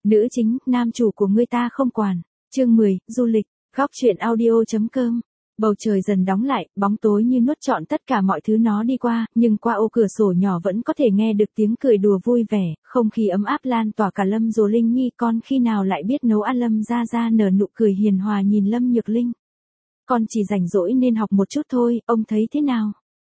Nữ chính, nam chủ của ngươi ta không quản. Chương 10, du lịch, góc truyện audio.com. Bầu trời dần đóng lại, bóng tối như nuốt trọn tất cả mọi thứ nó đi qua, nhưng qua ô cửa sổ nhỏ vẫn có thể nghe được tiếng cười đùa vui vẻ, không khí ấm áp lan tỏa cả Lâm Dồ Linh Nhi. Con khi nào lại biết nấu ăn? Lâm Gia Gia nở nụ cười hiền hòa nhìn Lâm Nhược Linh. Con chỉ rảnh rỗi nên học một chút thôi, ông thấy thế nào?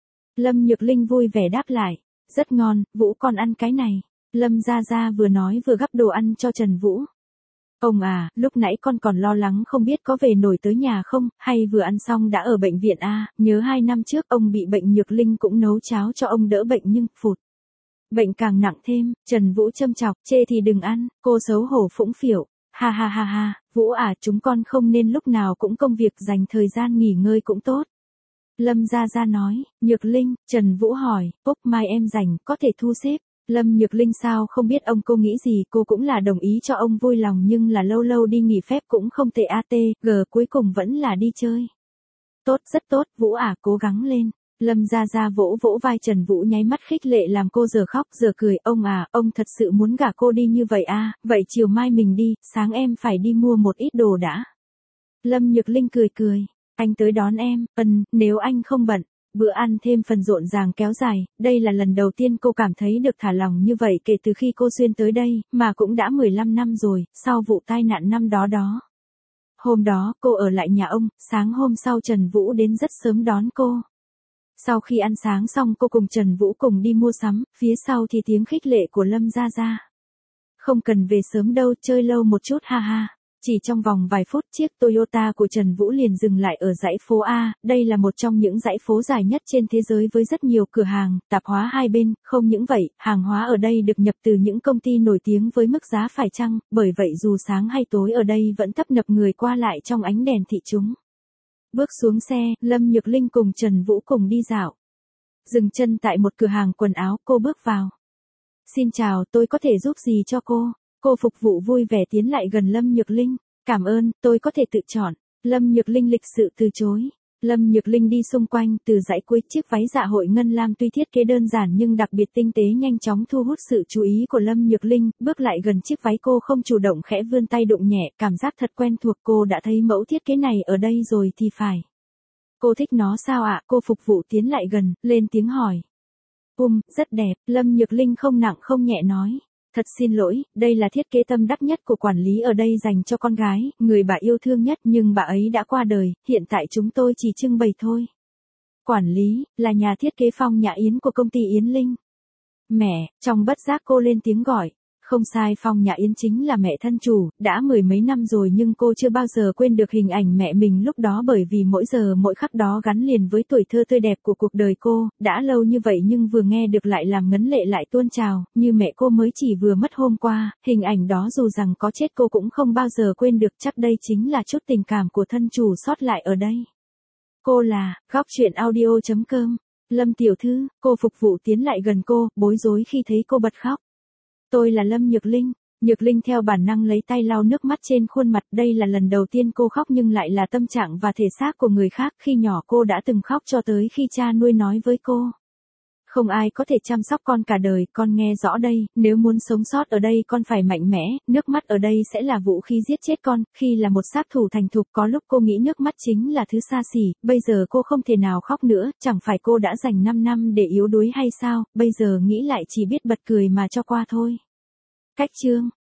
Lâm Nhược Linh vui vẻ đáp lại. Rất ngon, Vũ con ăn cái này. Lâm Gia Gia vừa nói vừa gắp đồ ăn cho Trần Vũ. Ông à, lúc nãy con còn lo lắng không biết có về nổi tới nhà không, hay vừa ăn xong đã ở bệnh viện à, nhớ 2 năm trước ông bị bệnh. Nhược Linh cũng nấu cháo cho ông đỡ bệnh nhưng phụt. Bệnh càng nặng thêm. Trần Vũ châm chọc, chê thì đừng ăn. Cô xấu hổ phũng phịu. Ha ha ha ha, Vũ à, chúng con không nên lúc nào cũng công việc, dành thời gian nghỉ ngơi cũng tốt. Lâm Gia Gia nói. Nhược Linh, Trần Vũ hỏi, Úc mai em rảnh, có thể thu xếp. Lâm Nhược Linh sao không biết ông cô nghĩ gì, cô cũng là đồng ý cho ông vui lòng nhưng là lâu lâu đi nghỉ phép cũng không tệ. Cuối cùng vẫn là đi chơi. Tốt, rất tốt, Vũ à, cố gắng lên. Lâm Gia Gia vỗ vỗ vai Trần Vũ nháy mắt khích lệ làm cô giờ khóc giờ cười. Ông à, ông thật sự muốn gả cô đi như vậy à, vậy chiều mai mình đi, sáng em phải đi mua một ít đồ đã. Lâm Nhược Linh cười cười. Anh tới đón em, nếu anh không bận. Bữa ăn thêm phần rộn ràng kéo dài, đây là lần đầu tiên cô cảm thấy được thả lỏng như vậy kể từ khi cô xuyên tới đây, mà cũng đã 15 năm rồi, sau vụ tai nạn năm đó. Hôm đó, cô ở lại nhà ông, sáng hôm sau Trần Vũ đến rất sớm đón cô. Sau khi ăn sáng xong cô cùng Trần Vũ cùng đi mua sắm, phía sau thì tiếng khích lệ của Lâm Gia Gia. Không cần về sớm đâu, chơi lâu một chút ha ha. Chỉ trong vòng vài phút chiếc Toyota của Trần Vũ liền dừng lại ở dãy phố A, đây là một trong những dãy phố dài nhất trên thế giới với rất nhiều cửa hàng, tạp hóa hai bên. Không những vậy, hàng hóa ở đây được nhập từ những công ty nổi tiếng với mức giá phải chăng, bởi vậy dù sáng hay tối ở đây vẫn tấp nập người qua lại trong ánh đèn thị chúng. Bước xuống xe, Lâm Nhược Linh cùng Trần Vũ cùng đi dạo. Dừng chân tại một cửa hàng quần áo, cô bước vào. Xin chào, tôi có thể giúp gì cho cô? Cô phục vụ vui vẻ tiến lại gần Lâm Nhược Linh. Cảm ơn, tôi có thể tự chọn. Lâm Nhược Linh lịch sự từ chối. Lâm Nhược Linh đi xung quanh từ dãy cuối, chiếc váy dạ hội ngân lam tuy thiết kế đơn giản nhưng đặc biệt tinh tế nhanh chóng thu hút sự chú ý của Lâm Nhược Linh. Bước lại gần chiếc váy cô không chủ động khẽ vươn tay đụng nhẹ, cảm giác thật quen thuộc. Cô đã thấy mẫu thiết kế này ở đây rồi thì phải. Cô thích nó sao ạ? Cô phục vụ tiến lại gần, lên tiếng hỏi. Rất đẹp. Lâm Nhược Linh không nặng không nhẹ nói. Thật xin lỗi, đây là thiết kế tâm đắc nhất của quản lý ở đây dành cho con gái, người bà yêu thương nhất, nhưng bà ấy đã qua đời, hiện tại chúng tôi chỉ trưng bày thôi. Quản lý, là nhà thiết kế Phong Nhã Yến của công ty Yến Linh. Mẹ, trong bất giác cô lên tiếng gọi. Không sai, Phong Nhã Yến chính là mẹ thân chủ, đã 10 mấy năm rồi nhưng cô chưa bao giờ quên được hình ảnh mẹ mình lúc đó, bởi vì mỗi giờ mỗi khắc đó gắn liền với tuổi thơ tươi đẹp của cuộc đời cô. Đã lâu như vậy nhưng vừa nghe được lại làm ngấn lệ lại tuôn trào, như mẹ cô mới chỉ vừa mất hôm qua. Hình ảnh đó dù rằng có chết cô cũng không bao giờ quên được. Chắc đây chính là chút tình cảm của thân chủ sót lại ở đây. Cô là, góc truyện audio.com. Lâm tiểu thư. Cô phục vụ tiến lại gần cô, bối rối khi thấy cô bật khóc. Tôi là Lâm Nhược Linh. Nhược Linh theo bản năng lấy tay lau nước mắt trên khuôn mặt. Đây là lần đầu tiên cô khóc nhưng lại là tâm trạng và thể xác của người khác. Khi nhỏ cô đã từng khóc cho tới khi cha nuôi nói với cô. Không ai có thể chăm sóc con cả đời, con nghe rõ đây, nếu muốn sống sót ở đây con phải mạnh mẽ, nước mắt ở đây sẽ là vũ khí giết chết con. Khi là một sát thủ thành thục, có lúc cô nghĩ nước mắt chính là thứ xa xỉ, bây giờ cô không thể nào khóc nữa, chẳng phải cô đã dành 5 năm để yếu đuối hay sao, bây giờ nghĩ lại chỉ biết bật cười mà cho qua thôi. Cách chương